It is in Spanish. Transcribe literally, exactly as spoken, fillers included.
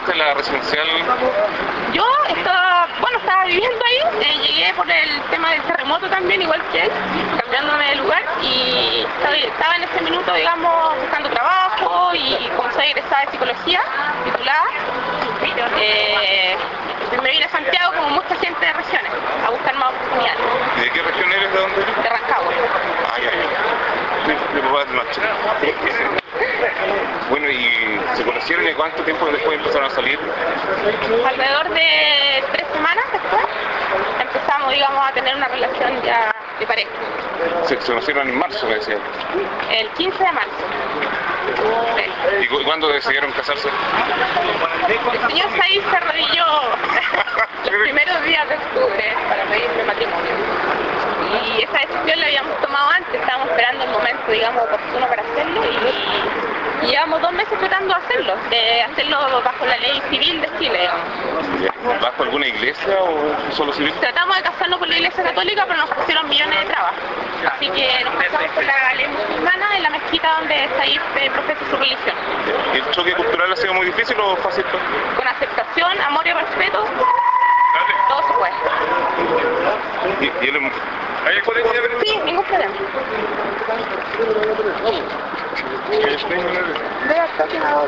llegaste a la residencial? Yo estaba, bueno, estaba viviendo ahí, eh, llegué por el tema del terremoto también, igual que él, cambiándome de lugar, y estaba, estaba en ese minuto, digamos, buscando trabajo, y como soy egresada de psicología, titulada, eh, me vine a Santiago como mucha gente de regiones, a buscar más oportunidades. ¿Y de qué región eres? ¿De dónde? De Rancagua. Ah, ya, ya. Mi papá es de noche. Bueno, ¿y se conocieron y cuánto tiempo después empezaron a salir? Alrededor de tres semanas después empezamos, digamos, a tener una relación ya de pareja. Se, se conocieron en marzo, me decía. El quince de marzo. Sí. ¿Y cu cuándo decidieron casarse? El señor Said se arrodilló los primeros días de octubre para pedirme matrimonio. Y esa decisión la habíamos tomado antes, estábamos esperando el momento, digamos, oportuno para hacerlo y, y llevamos dos meses tratando de hacerlo, de hacerlo bajo la ley civil de Chile, digamos. ¿Bajo alguna iglesia o solo civil? Tratamos de casarnos por la iglesia católica, pero nos pusieron millones de trabas. Así que nos casamos por la ley musulmana en la mezquita donde Said profesa su religión. ¿Y el choque cultural ha sido muy difícil o fácil? Con aceptación, amor y respeto, todo se puede. ¿Y, y él, ¿hay algún problema? Sí, ningún problema. ¿Qué es?